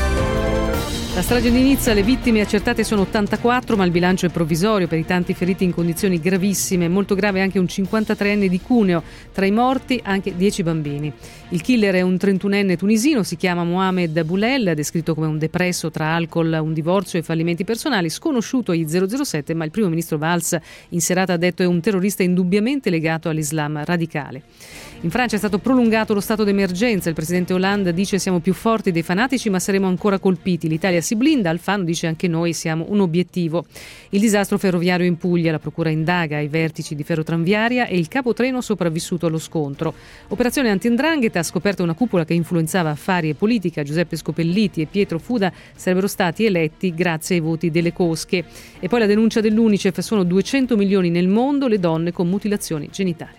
S3: La strage di Nizza, le vittime accertate sono ottantaquattro, ma il bilancio è provvisorio per i tanti feriti in condizioni gravissime. Molto grave anche un cinquantatreenne di Cuneo, tra i morti anche dieci bambini. Il killer è un trentunenne tunisino, si chiama Mohamed Boulel, descritto come un depresso tra alcol, un divorzio e fallimenti personali, sconosciuto agli zero zero sette, ma il primo ministro Valls in serata ha detto è un terrorista indubbiamente legato all'Islam radicale. In Francia è stato prolungato lo stato d'emergenza, il presidente Hollande dice siamo più forti dei fanatici ma saremo ancora colpiti, l'Italia si blinda, Alfano dice anche noi siamo un obiettivo. Il disastro ferroviario in Puglia, la procura indaga i vertici di Ferrotranviaria e il capotreno sopravvissuto allo scontro. Operazione anti-'ndrangheta, ha scoperto una cupola che influenzava affari e politica, Giuseppe Scopelliti e Pietro Fuda sarebbero stati eletti grazie ai voti delle cosche. E poi la denuncia dell'Unicef, sono duecento milioni nel mondo le donne con mutilazioni genitali.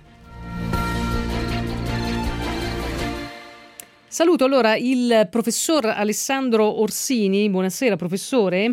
S3: Saluto allora il professor Alessandro Orsini. Buonasera professore.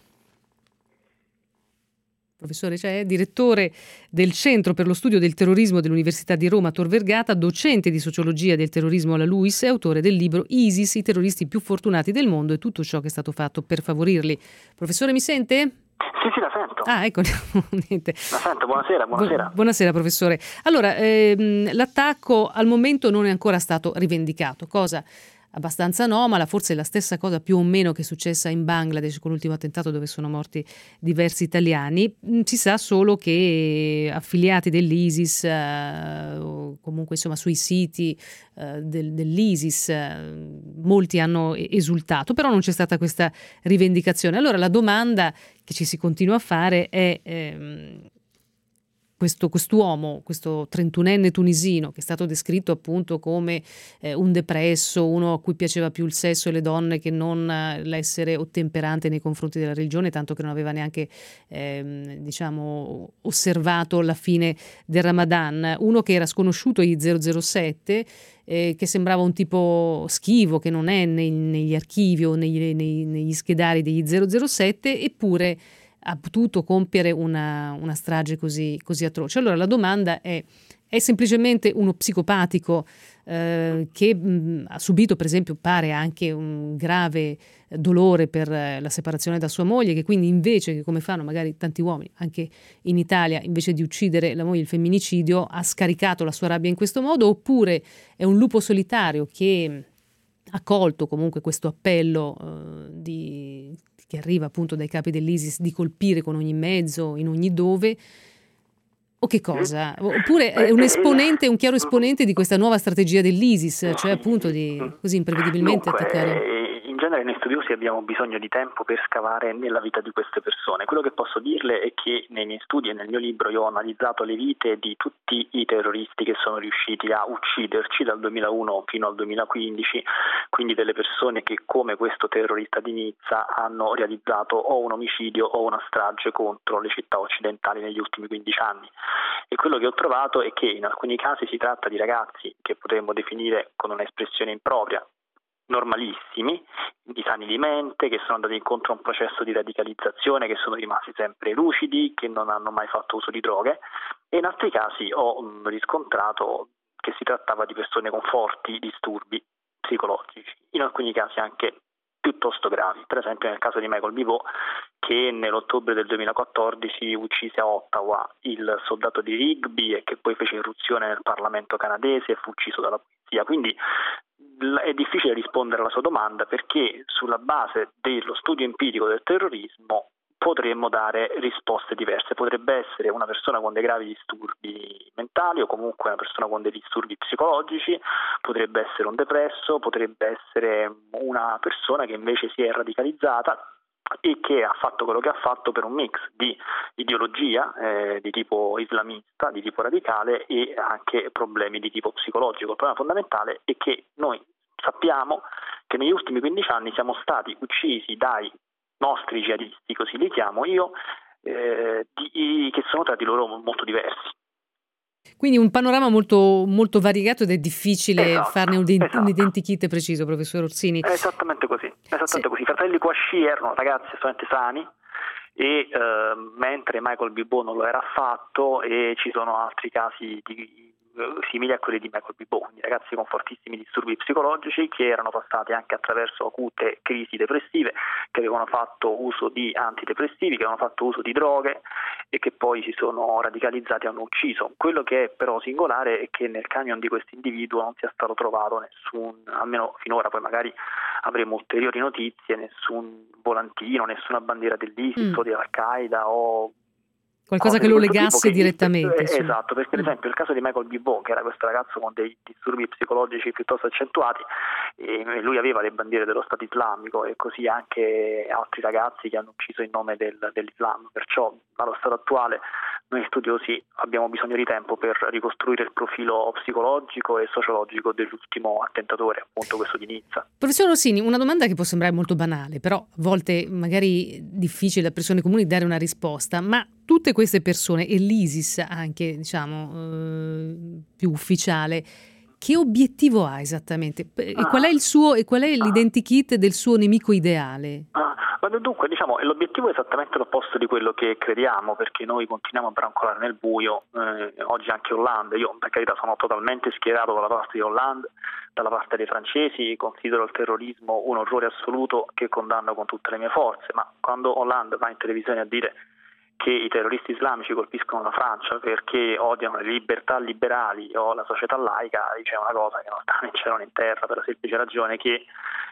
S3: Professore c'è, direttore del Centro per lo Studio del Terrorismo dell'Università di Roma Tor Vergata, docente di sociologia del terrorismo alla LUISS e autore del libro ISIS, i terroristi più fortunati del mondo e tutto ciò che è stato fatto per favorirli. Professore, mi sente?
S16: Sì, sì, la sento.
S3: Ah, ecco, niente.
S16: La sento, buonasera, buonasera.
S3: Bu- buonasera, professore. Allora, ehm, l'attacco al momento non è ancora stato rivendicato, cosa abbastanza anomala, forse è la stessa cosa più o meno che è successa in Bangladesh con l'ultimo attentato dove sono morti diversi italiani. Si sa solo che affiliati dell'ISIS, eh, o comunque insomma sui siti eh, del, dell'ISIS, eh, molti hanno esultato, però non c'è stata questa rivendicazione. Allora la domanda che ci si continua a fare è ehm, Questo, quest'uomo, questo trentunenne tunisino che è stato descritto appunto come eh, un depresso, uno a cui piaceva più il sesso e le donne che non eh, l'essere ottemperante nei confronti della religione, tanto che non aveva neanche eh, diciamo osservato la fine del Ramadan, uno che era sconosciuto agli zero zero sette, eh, che sembrava un tipo schivo, che non è nei, negli archivi o negli, nei, negli schedari degli zero zero sette, eppure ha potuto compiere una, una strage così, così atroce. Allora la domanda è: è semplicemente uno psicopatico eh, che mh, ha subito, per esempio, pare anche un grave dolore per la separazione da sua moglie, che quindi invece, che come fanno magari tanti uomini anche in Italia, invece di uccidere la moglie, il femminicidio, ha scaricato la sua rabbia in questo modo? Oppure è un lupo solitario che ha colto comunque questo appello eh, di, che arriva appunto dai capi dell'ISIS di colpire con ogni mezzo, in ogni dove, o che cosa? Oppure è un esponente, un chiaro esponente di questa nuova strategia dell'ISIS, cioè appunto di così imprevedibilmente
S16: Dunque,
S3: attaccare.
S16: In genere noi studiosi abbiamo bisogno di tempo per scavare nella vita di queste persone. Quello che posso dirle è che nei miei studi e nel mio libro io ho analizzato le vite di tutti i terroristi che sono riusciti a ucciderci dal duemilauno fino al duemilaquindici, quindi delle persone che come questo terrorista di Nizza hanno realizzato o un omicidio o una strage contro le città occidentali negli ultimi quindici anni. E quello che ho trovato è che in alcuni casi si tratta di ragazzi che potremmo definire con un'espressione impropria normalissimi, di sani di mente, che sono andati incontro a un processo di radicalizzazione, che sono rimasti sempre lucidi, che non hanno mai fatto uso di droghe, e in altri casi ho mh, riscontrato che si trattava di persone con forti disturbi psicologici, in alcuni casi anche piuttosto gravi. Per esempio nel caso di Michael Bivot, che nell'ottobre del duemilaquattordici uccise a Ottawa il soldato di Rigby e che poi fece irruzione nel Parlamento canadese e fu ucciso dalla polizia. Quindi è difficile rispondere alla sua domanda, perché sulla base dello studio empirico del terrorismo potremmo dare risposte diverse. Potrebbe essere una persona con dei gravi disturbi mentali o comunque una persona con dei disturbi psicologici, potrebbe essere un depresso, potrebbe essere una persona che invece si è radicalizzata e che ha fatto quello che ha fatto per un mix di ideologia eh, di tipo islamista, di tipo radicale e anche problemi di tipo psicologico. Il problema fondamentale è che noi sappiamo che negli ultimi quindici anni siamo stati uccisi dai nostri jihadisti, così li chiamo io, eh, di, che sono tra di loro molto diversi.
S3: Quindi un panorama molto, molto variegato ed è difficile
S16: esatto,
S3: farne un, de-
S16: esatto.
S3: un identikit preciso, professor Orsini.
S16: È esattamente così, esattamente
S3: sì.
S16: così. I fratelli Kouachi erano ragazzi assolutamente sani, e eh, mentre Michael Bibeau non lo era affatto, e ci sono altri casi di simili a quelli di Michael Bibeau, quindi ragazzi con fortissimi disturbi psicologici che erano passati anche attraverso acute crisi depressive, che avevano fatto uso di antidepressivi, che avevano fatto uso di droghe e che poi si sono radicalizzati e hanno ucciso. Quello che è però singolare è che nel camion di questo individuo non sia stato trovato nessun, almeno finora, poi magari avremo ulteriori notizie, nessun volantino, nessuna bandiera dell'ISIS mm. o di Al-Qaeda o
S3: qualcosa che lo legasse che direttamente.
S16: Eh, esatto, perché ad esempio il caso di Michael Bibeau, che era questo ragazzo con dei disturbi psicologici piuttosto accentuati, e lui aveva le bandiere dello Stato islamico, e così anche altri ragazzi che hanno ucciso in nome del, dell'Islam. Perciò allo stato attuale noi studiosi abbiamo bisogno di tempo per ricostruire il profilo psicologico e sociologico dell'ultimo attentatore, appunto questo di Nizza.
S3: Professor Orsini, una domanda che può sembrare molto banale, però a volte magari difficile da persone comuni dare una risposta, ma tutte queste persone, e l'ISIS anche, diciamo, eh, più ufficiale, che obiettivo ha esattamente? E qual è il suo, e qual è l'identikit del suo nemico ideale?
S16: Ah, dunque, diciamo, l'obiettivo è esattamente l'opposto di quello che crediamo, perché noi continuiamo a brancolare nel buio. Eh, oggi anche Hollande, io per carità sono totalmente schierato dalla parte di Hollande, dalla parte dei francesi, considero il terrorismo un orrore assoluto che condanno con tutte le mie forze, ma quando Hollande va in televisione a dire che i terroristi islamici colpiscono la Francia perché odiano le libertà liberali o la società laica, dice una cosa che non sta né in cielo né in terra, per la semplice ragione che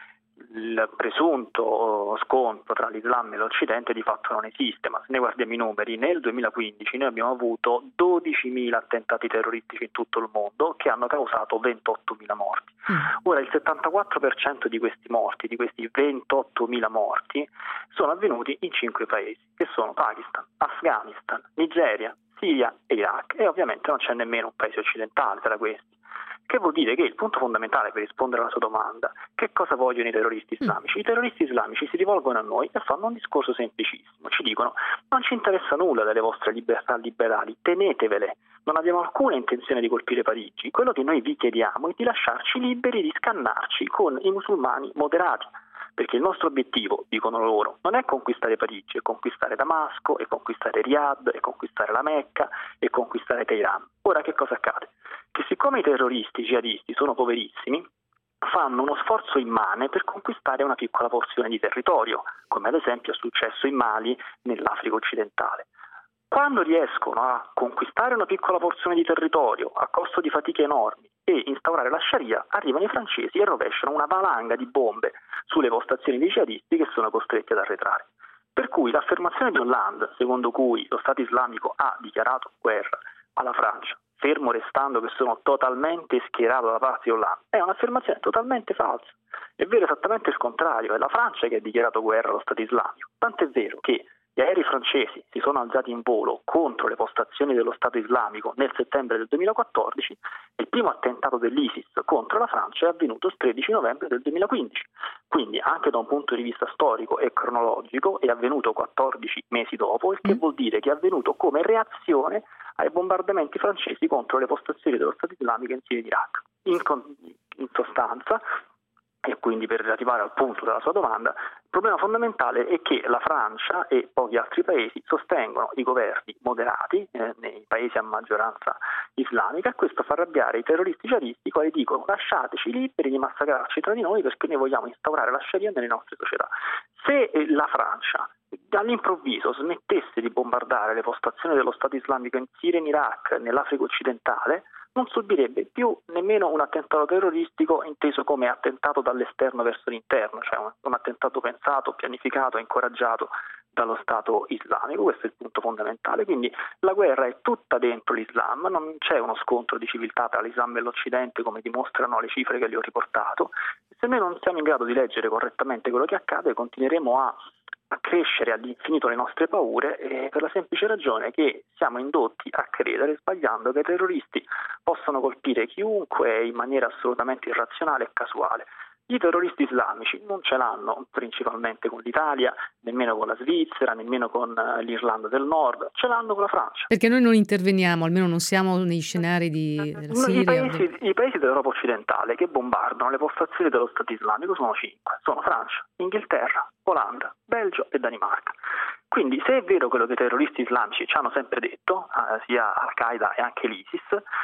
S16: il presunto scontro tra l'Islam e l'Occidente di fatto non esiste. Ma se ne guardiamo i numeri, nel duemilaquindici noi abbiamo avuto dodicimila attentati terroristici in tutto il mondo che hanno causato ventottomila morti. Mm. Ora il settantaquattro per cento di questi morti, di questi ventottomila morti, sono avvenuti in cinque paesi, che sono Pakistan, Afghanistan, Nigeria, Siria e Iraq, e ovviamente non c'è nemmeno un paese occidentale tra questi. Che vuol dire che il punto fondamentale per rispondere alla sua domanda, che cosa vogliono i terroristi islamici? I terroristi islamici si rivolgono a noi e fanno un discorso semplicissimo, ci dicono: non ci interessa nulla delle vostre libertà liberali, tenetevele, non abbiamo alcuna intenzione di colpire Parigi, quello che noi vi chiediamo è di lasciarci liberi di scannarci con i musulmani moderati, perché il nostro obiettivo, dicono loro, non è conquistare Parigi, è conquistare Damasco, è conquistare Riyadh, è conquistare la Mecca, è conquistare Teheran. Ora che cosa accade? Che siccome i terroristi jihadisti sono poverissimi, fanno uno sforzo immane per conquistare una piccola porzione di territorio, come ad esempio è successo in Mali, nell'Africa occidentale. Quando riescono a conquistare una piccola porzione di territorio a costo di fatiche enormi e instaurare la Sharia, arrivano i francesi e rovesciano una valanga di bombe sulle postazioni dei jihadisti che sono costretti ad arretrare. Per cui l'affermazione di Hollande, secondo cui lo Stato islamico ha dichiarato guerra alla Francia, fermo restando che sono totalmente schierato dalla parte di Hollande, è un'affermazione totalmente falsa. È vero esattamente il contrario, è la Francia che ha dichiarato guerra allo Stato islamico. Tant'è vero che gli aerei francesi si sono alzati in volo contro le postazioni dello Stato islamico nel settembre del duemilaquattordici e il primo attentato dell'ISIS contro la Francia è avvenuto il tredici novembre del duemilaquindici. Quindi anche da un punto di vista storico e cronologico è avvenuto quattordici mesi dopo, il che vuol dire che è avvenuto come reazione ai bombardamenti francesi contro le postazioni dello Stato islamico in Siria ed Iraq. In, in sostanza, e quindi per arrivare al punto della sua domanda, il problema fondamentale è che la Francia e pochi altri paesi sostengono i governi moderati eh, nei paesi a maggioranza islamica, e questo fa arrabbiare i terroristi jihadisti, i quali dicono: lasciateci liberi di massacrarci tra di noi perché noi vogliamo instaurare la Sharia nelle nostre società. Se la Francia all'improvviso smettesse di bombardare le postazioni dello Stato islamico in Siria e in Iraq, nell'Africa occidentale, non subirebbe più nemmeno un attentato terroristico inteso come attentato dall'esterno verso l'interno, cioè un, un attentato pensato, pianificato, incoraggiato dallo Stato islamico. Questo è il punto fondamentale. Quindi la guerra è tutta dentro l'Islam, non c'è uno scontro di civiltà tra l'Islam e l'Occidente come dimostrano le cifre che le ho riportato. Se noi non siamo in grado di leggere correttamente quello che accade, continueremo a a crescere all'infinito le nostre paure, eh, per la semplice ragione che siamo indotti a credere, sbagliando, che i terroristi possano colpire chiunque in maniera assolutamente irrazionale e casuale. I terroristi islamici non ce l'hanno principalmente con l'Italia, nemmeno con la Svizzera, nemmeno con l'Irlanda del Nord, ce l'hanno con la Francia.
S3: Perché noi non interveniamo, almeno non siamo nei scenari di della Siria.
S16: I paesi,
S3: del...
S16: I paesi dell'Europa occidentale che bombardano le postazioni dello Stato islamico sono cinque, sono Francia, Inghilterra, Olanda, Belgio e Danimarca. Quindi se è vero quello che i terroristi islamici ci hanno sempre detto, eh, sia Al-Qaeda e anche l'ISIS,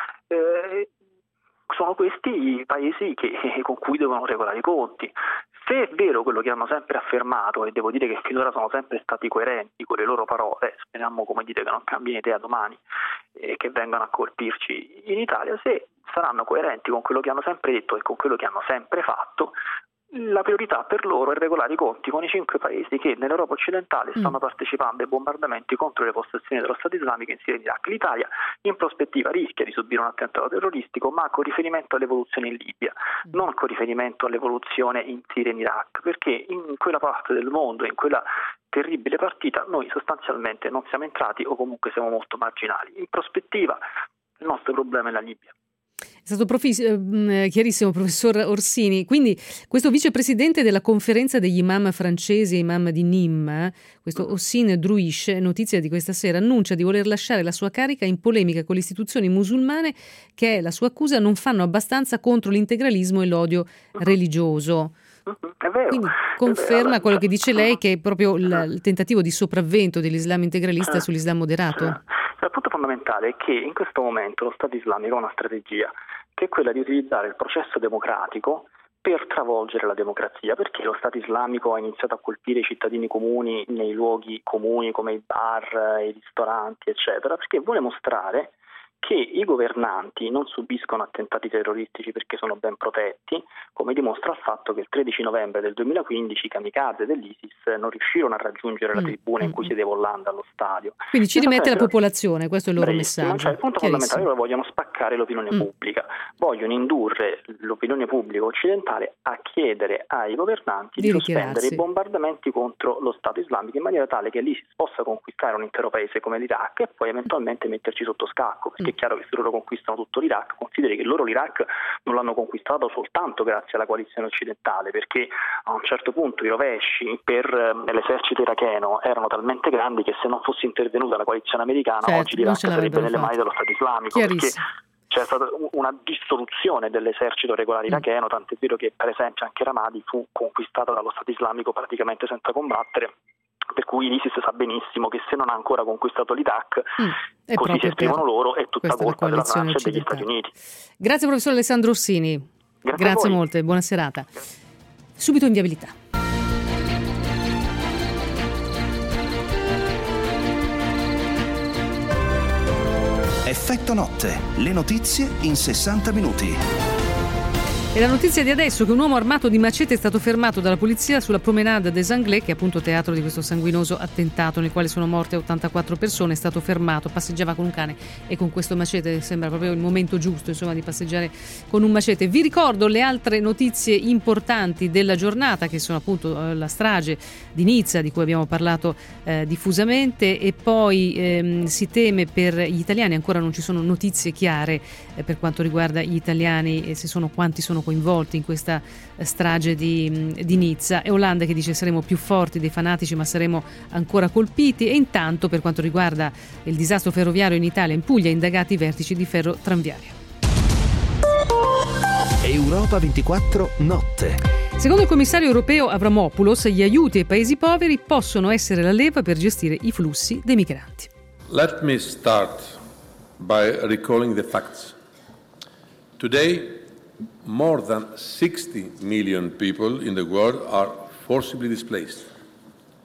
S16: eh, sono questi i paesi che, con cui devono regolare i conti. Se è vero quello che hanno sempre affermato, e devo dire che finora sono sempre stati coerenti con le loro parole, speriamo, come dire, che non cambino idea domani e che vengano a colpirci in Italia, se saranno coerenti con quello che hanno sempre detto e con quello che hanno sempre fatto, la priorità per loro è regolare i conti con i cinque paesi che nell'Europa occidentale stanno mm. partecipando ai bombardamenti contro le postazioni dello Stato islamico in Siria e in Iraq. L'Italia in prospettiva rischia di subire un attentato terroristico, ma con riferimento all'evoluzione in Libia, mm. non con riferimento all'evoluzione in Siria e in Iraq, perché in quella parte del mondo, in quella terribile partita, noi sostanzialmente non siamo entrati o comunque siamo molto marginali. In prospettiva il nostro problema è la Libia.
S3: È stato profis- eh, chiarissimo, professor Orsini. Quindi questo vicepresidente della conferenza degli imam francesi e imam di Nîmes, questo Hossein Drouish, notizia di questa sera, annuncia di voler lasciare la sua carica in polemica con le istituzioni musulmane che, la sua accusa, non fanno abbastanza contro l'integralismo e l'odio religioso.
S16: È vero,
S3: Quindi conferma vero. quello che dice lei, che è proprio il, il tentativo di sopravvento dell'Islam integralista sull'Islam moderato?
S16: Il punto fondamentale è che in questo momento lo Stato islamico ha una strategia che è quella di utilizzare il processo democratico per travolgere la democrazia, perché lo Stato islamico ha iniziato a colpire i cittadini comuni nei luoghi comuni come i bar, i ristoranti, eccetera, perché vuole mostrare che i governanti non subiscono attentati terroristici perché sono ben protetti, come dimostra il fatto che il tredici novembre del duemilaquindici i kamikaze dell'ISIS non riuscirono a raggiungere la tribuna in cui sedeva Hollande allo stadio.
S3: Quindi ci rimette la popolazione, questo è il loro
S16: Bravissimo.
S3: messaggio.
S16: Cioè, il punto fondamentale è che vogliono spaccare l'opinione mm. pubblica, vogliono indurre l'opinione pubblica occidentale a chiedere ai governanti di, di sospendere i bombardamenti contro lo Stato islamico in maniera tale che l'ISIS possa conquistare un intero paese come l'Iraq e poi eventualmente metterci sotto scacco, perché è chiaro che se loro conquistano tutto l'Iraq, consideri che loro l'Iraq non l'hanno conquistato soltanto grazie alla coalizione occidentale, perché a un certo punto i rovesci per eh, l'esercito iracheno erano talmente grandi che se non fosse intervenuta la coalizione americana,
S3: certo,
S16: oggi l'Iraq sarebbe nelle mani dello Stato islamico, perché c'è stata una dissoluzione dell'esercito regolare iracheno, tant'è vero che per esempio anche Ramadi fu conquistata dallo Stato islamico praticamente senza combattere. Per cui l'ISIS sa benissimo che se non ha ancora conquistato l'Iraq, mm, così si esprimono loro, è tutta colpa della Francia e degli Stati Uniti.
S3: Grazie professor Alessandro Orsini.
S16: Grazie,
S3: Grazie molte, buona serata. Subito in viabilità.
S1: Effetto notte, le notizie in sessanta minuti.
S3: E la notizia di adesso è che un uomo armato di macete è stato fermato dalla polizia sulla Promenade des Anglais, che è appunto teatro di questo sanguinoso attentato nel quale sono morte ottantaquattro persone. È stato fermato, passeggiava con un cane e con questo macete sembra proprio il momento giusto, insomma, di passeggiare con un macete. Vi ricordo le altre notizie importanti della giornata, che sono appunto eh, la strage di Nizza, di cui abbiamo parlato eh, diffusamente, e poi ehm, si teme per gli italiani, ancora non ci sono notizie chiare eh, per quanto riguarda gli italiani e se sono quanti sono coinvolti in questa strage di, di Nizza. E Hollande che dice: saremo più forti dei fanatici ma saremo ancora colpiti. E intanto, per quanto riguarda il disastro ferroviario in Italia, in Puglia indagati i vertici di Ferro Tranviaria.
S1: Europa ventiquattro notte.
S3: Secondo il commissario europeo Avramopoulos, gli aiuti ai paesi poveri possono essere la leva per gestire i flussi dei migranti.
S17: Let me start by recalling the facts. Today, more than sixty million people in the world are forcibly displaced.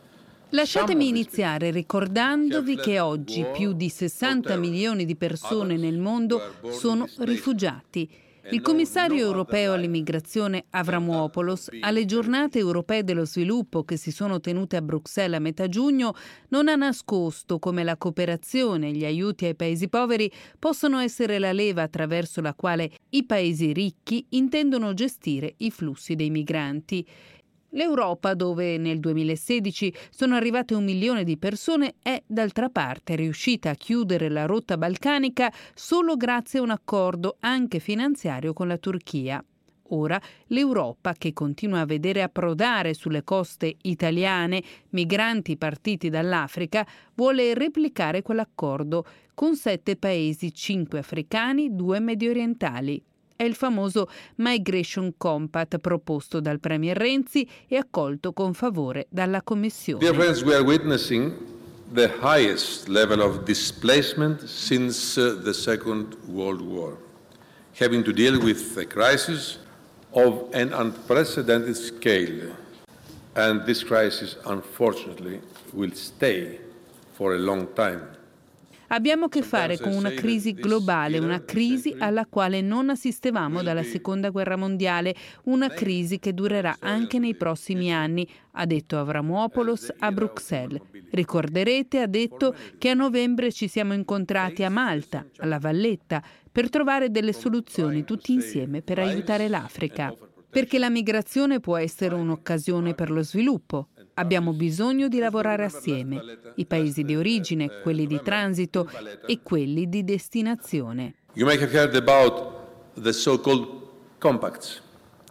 S18: Lasciatemi iniziare ricordandovi che oggi più di sessanta milioni di persone nel mondo sono rifugiati. Il commissario europeo all'immigrazione Avramopoulos, alle giornate europee dello sviluppo che si sono tenute a Bruxelles a metà giugno, non ha nascosto come la cooperazione e gli aiuti ai paesi poveri possono essere la leva attraverso la quale i paesi ricchi intendono gestire i flussi dei migranti. L'Europa, dove nel duemilasedici sono arrivate un milione di persone, è d'altra parte riuscita a chiudere la rotta balcanica solo grazie a un accordo anche finanziario con la Turchia. Ora l'Europa, che continua a vedere approdare sulle coste italiane migranti partiti dall'Africa, vuole replicare quell'accordo con sette paesi, cinque africani, due mediorientali. È il famoso Migration Compact proposto dal Premier Renzi e accolto con favore dalla Commissione.
S17: Dear friends, we are witnessing the highest level of displacement since uh, the Second World War, having to deal with a crisis of an unprecedented scale. And this crisis, unfortunately, will stay for a long time.
S18: Abbiamo a che fare con una crisi globale, una crisi alla quale non assistevamo dalla Seconda Guerra Mondiale, una crisi che durerà anche nei prossimi anni, ha detto Avramopoulos a Bruxelles. Ricorderete, ha detto, che a novembre ci siamo incontrati a Malta, alla Valletta, per trovare delle soluzioni tutti insieme per aiutare l'Africa. Perché la migrazione può essere un'occasione per lo sviluppo. Abbiamo bisogno di lavorare assieme, i paesi di origine, quelli di transito e quelli di destinazione.
S17: You may have heard about the so-called compacts.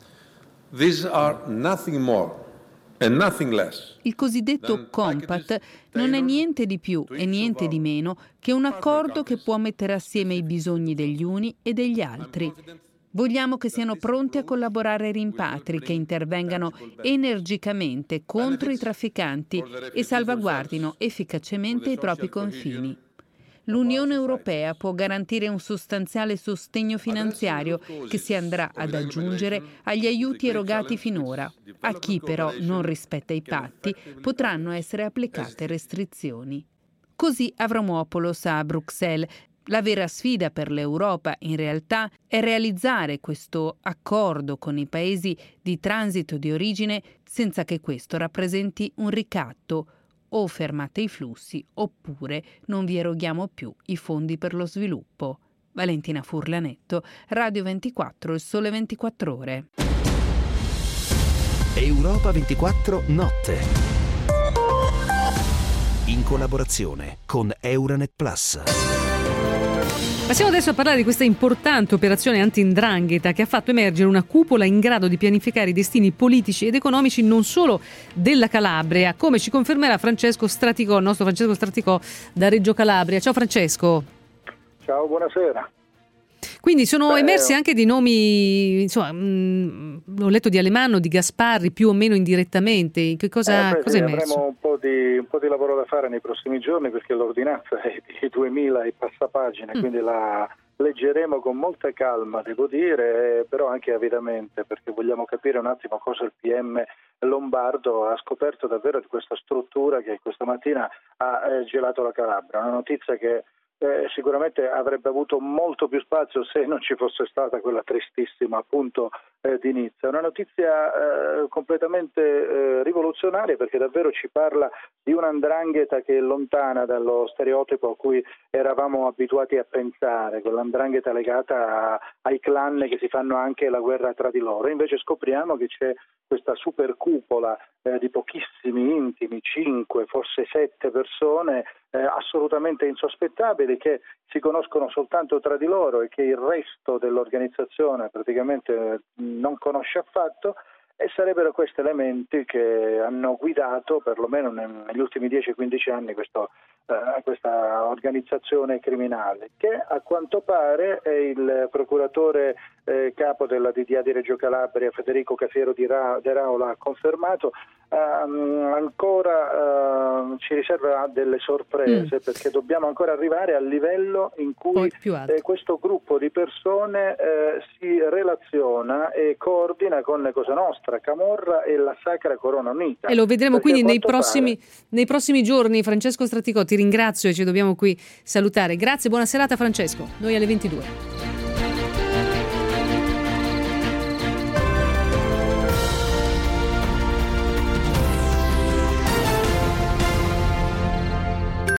S17: These are nothing more and nothing less.
S18: Il cosiddetto compact non è niente di più e niente di meno che un accordo che può mettere assieme i bisogni degli uni e degli altri. Vogliamo che siano pronti a collaborare ai rimpatri, che intervengano energicamente contro i trafficanti e salvaguardino efficacemente i propri confini. L'Unione Europea può garantire un sostanziale sostegno finanziario che si andrà ad aggiungere agli aiuti erogati finora. A chi però non rispetta i patti potranno essere applicate restrizioni. Così Avramopoulos a Bruxelles. La vera sfida per l'Europa, in realtà, è realizzare questo accordo con i paesi di transito di origine senza che questo rappresenti un ricatto. O fermate i flussi, oppure non vi eroghiamo più i fondi per lo sviluppo. Valentina Furlanetto, Radio ventiquattro, Il Sole ventiquattro Ore.
S1: Europa ventiquattro Notte. In collaborazione con Euranet Plus.
S3: Passiamo adesso a parlare di questa importante operazione anti-'ndrangheta che ha fatto emergere una cupola in grado di pianificare i destini politici ed economici non solo della Calabria, come ci confermerà Francesco Straticò, il nostro Francesco Straticò da Reggio Calabria. Ciao Francesco.
S19: Ciao, buonasera.
S3: Quindi sono
S19: Beh,
S3: emersi anche dei nomi, insomma, mh, ho letto di Alemanno, di Gasparri, più o meno indirettamente. Che cosa,
S19: eh,
S3: cosa
S19: sì,
S3: è emerso?
S19: Avremo un po' di un po' di lavoro da fare nei prossimi giorni perché l'ordinanza è di duemila e passapagine, mm. quindi la leggeremo con molta calma, devo dire, però anche avidamente, perché vogliamo capire un attimo cosa il P M Lombardo ha scoperto davvero di questa struttura che questa mattina ha eh, gelato la Calabria. Una notizia che Eh, sicuramente avrebbe avuto molto più spazio se non ci fosse stata quella tristissima appunto eh, di Nizza. Una notizia eh, completamente eh, rivoluzionaria perché davvero ci parla di una 'ndrangheta che è lontana dallo stereotipo a cui eravamo abituati a pensare, quella 'ndrangheta legata a, ai clan che si fanno anche la guerra tra di loro. Invece scopriamo che c'è questa super cupola eh, di pochissimi intimi, cinque, forse sette persone eh, assolutamente insospettabili che si conoscono soltanto tra di loro e che il resto dell'organizzazione praticamente eh, non conosce affatto, e sarebbero questi elementi che hanno guidato perlomeno negli ultimi dieci quindici anni questo a questa organizzazione criminale, che a quanto pare è il procuratore eh, capo della D D A di Reggio Calabria, Federico Cafiero di Ra- De Raola, ha confermato. Um, ancora uh, ci riserva delle sorprese, mm. perché dobbiamo ancora arrivare al livello in cui eh, questo gruppo di persone eh, si relaziona e coordina con Cosa Nostra, Camorra e la Sacra Corona Unita.
S3: E lo vedremo
S19: perché
S3: quindi nei prossimi,
S19: pare...
S3: nei prossimi giorni. Francesco Straticò, ti ringrazio e ci dobbiamo qui salutare. Grazie, buona serata Francesco. Noi alle ventidue.